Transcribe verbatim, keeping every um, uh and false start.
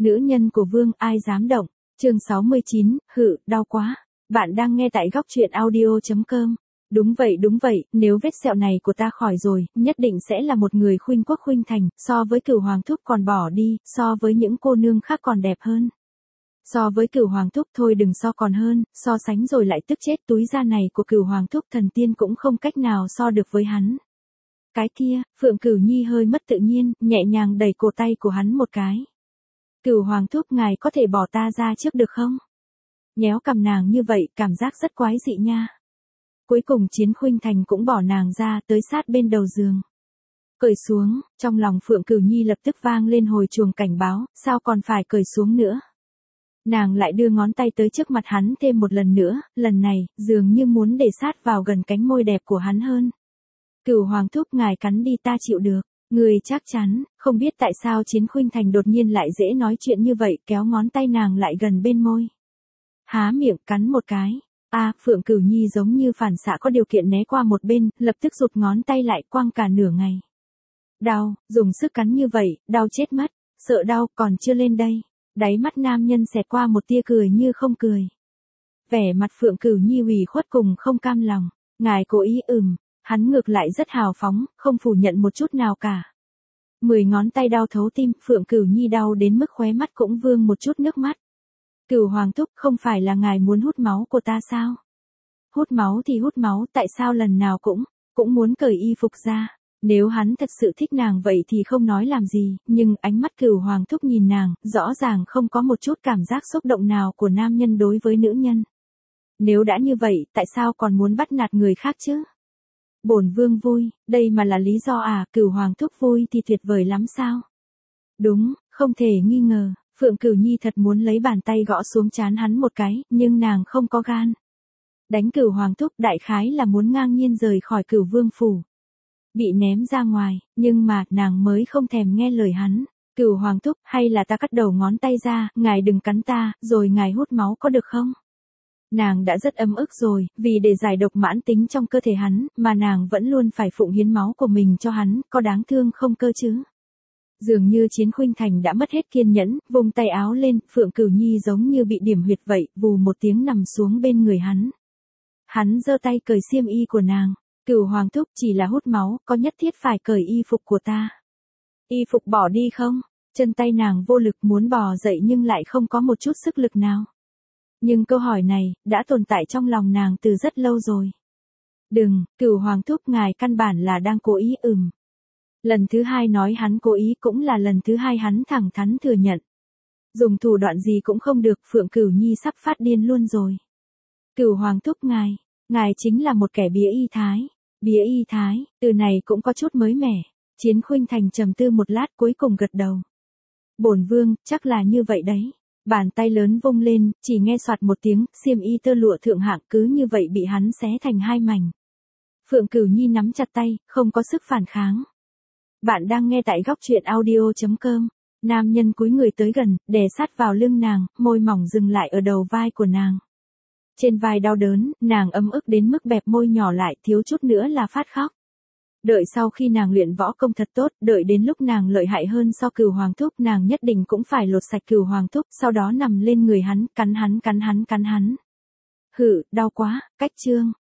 Nữ nhân của vương ai dám động. Chương sáu mươi chín, hự, đau quá. Bạn đang nghe tại góc truyện audio chấm com. Đúng vậy đúng vậy, nếu vết sẹo này của ta khỏi rồi, nhất định sẽ là một người khuynh quốc khuynh thành, so với Cửu Hoàng thúc còn bỏ đi, so với những cô nương khác còn đẹp hơn. So với Cửu Hoàng thúc thôi đừng so còn hơn, so sánh rồi lại tức chết, túi da này của Cửu Hoàng thúc thần tiên cũng không cách nào so được với hắn. Cái kia, Phượng Cửu Nhi hơi mất tự nhiên, nhẹ nhàng đẩy cổ tay của hắn một cái. Cửu Hoàng thúc ngài có thể bỏ ta ra trước được không? Nhéo cầm nàng như vậy, cảm giác rất quái dị nha. Cuối cùng Chiến Khuynh Thành cũng bỏ nàng ra, tới sát bên đầu giường. Cởi xuống, trong lòng Phượng Cửu Nhi lập tức vang lên hồi chuông cảnh báo, sao còn phải cởi xuống nữa. Nàng lại đưa ngón tay tới trước mặt hắn thêm một lần nữa, lần này, dường như muốn để sát vào gần cánh môi đẹp của hắn hơn. Cửu Hoàng thúc ngài cắn đi ta chịu được. Người chắc chắn, không biết tại sao Chiến Khuynh Thành đột nhiên lại dễ nói chuyện như vậy, kéo ngón tay nàng lại gần bên môi. Há miệng cắn một cái. A, à, Phượng Cửu Nhi giống như phản xạ có điều kiện né qua một bên, lập tức rụt ngón tay lại quăng cả nửa ngày. Đau, dùng sức cắn như vậy, đau chết mất, sợ đau còn chưa lên đây. Đáy mắt nam nhân xẹt qua một tia cười như không cười. Vẻ mặt Phượng Cửu Nhi ủy khuất cùng không cam lòng, ngài cố ý ừm. Hắn ngược lại rất hào phóng, không phủ nhận một chút nào cả. Mười ngón tay đau thấu tim, Phượng Cửu Nhi đau đến mức khóe mắt cũng vương một chút nước mắt. Cửu Hoàng thúc, không phải là ngài muốn hút máu của ta sao? Hút máu thì hút máu, tại sao lần nào cũng, cũng muốn cởi y phục ra? Nếu hắn thật sự thích nàng vậy thì không nói làm gì, nhưng ánh mắt Cửu Hoàng thúc nhìn nàng, rõ ràng không có một chút cảm giác xúc động nào của nam nhân đối với nữ nhân. Nếu đã như vậy, tại sao còn muốn bắt nạt người khác chứ? Bổn vương vui, đây mà là lý do à, Cửu Hoàng thúc vui thì tuyệt vời lắm sao? Đúng, không thể nghi ngờ, Phượng Cửu Nhi thật muốn lấy bàn tay gõ xuống trán hắn một cái, nhưng nàng không có gan. Đánh Cửu Hoàng thúc đại khái là muốn ngang nhiên rời khỏi Cửu Vương phủ. Bị ném ra ngoài, nhưng mà nàng mới không thèm nghe lời hắn. Cửu Hoàng thúc, hay là ta cắt đầu ngón tay ra, ngài đừng cắn ta, rồi ngài hút máu có được không? Nàng đã rất ấm ức rồi, vì để giải độc mãn tính trong cơ thể hắn, mà nàng vẫn luôn phải phụng hiến máu của mình cho hắn, có đáng thương không cơ chứ? Dường như Chiến Khuynh Thành đã mất hết kiên nhẫn, vùng tay áo lên, Phượng Cửu Nhi giống như bị điểm huyệt vậy, vù một tiếng nằm xuống bên người hắn. Hắn giơ tay cởi xiêm y của nàng. Cửu Hoàng thúc, chỉ là hút máu, có nhất thiết phải cởi y phục của ta? Y phục bỏ đi không? Chân tay nàng vô lực muốn bò dậy nhưng lại không có một chút sức lực nào. Nhưng câu hỏi này, đã tồn tại trong lòng nàng từ rất lâu rồi. Đừng, Cửu Hoàng thúc ngài căn bản là đang cố ý ừm. Lần thứ hai nói hắn cố ý cũng là lần thứ hai hắn thẳng thắn thừa nhận. Dùng thủ đoạn gì cũng không được, Phượng Cửu Nhi sắp phát điên luôn rồi. Cửu Hoàng thúc ngài, ngài chính là một kẻ bía y thái. Bía y thái, từ này cũng có chút mới mẻ. Chiến Khuynh Thành trầm tư một lát cuối cùng gật đầu. Bổn vương, chắc là như vậy đấy. Bàn tay lớn vung lên, chỉ nghe soạt một tiếng, xiêm y tơ lụa thượng hạng cứ như vậy bị hắn xé thành hai mảnh. Phượng Cửu Nhi nắm chặt tay, không có sức phản kháng. Bạn đang nghe tại góc truyện audio chấm com. Nam nhân cúi người tới gần, đè sát vào lưng nàng, môi mỏng dừng lại ở đầu vai của nàng. Trên vai đau đớn, nàng ấm ức đến mức bẹp môi nhỏ lại, thiếu chút nữa là phát khóc. Đợi sau khi nàng luyện võ công thật tốt, đợi đến lúc nàng lợi hại hơn so Cửu Hoàng thúc, nàng nhất định cũng phải lột sạch Cửu Hoàng thúc, sau đó nằm lên người hắn, cắn hắn cắn hắn cắn hắn. Hự, đau quá, cách chương.